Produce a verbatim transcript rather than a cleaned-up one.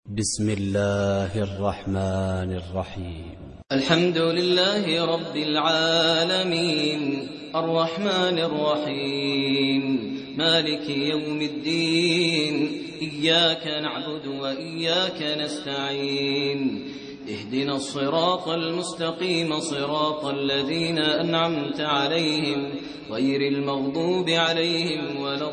بسم الله الرحمن الرحيم. الحمد لله رب العالمين الرحمن الرحيم مالك يوم الدين إياك نعبد وإياك نستعين اهدنا الصراط المستقيم صراط الذين أنعمت عليهم غير المغضوب عليهم ولا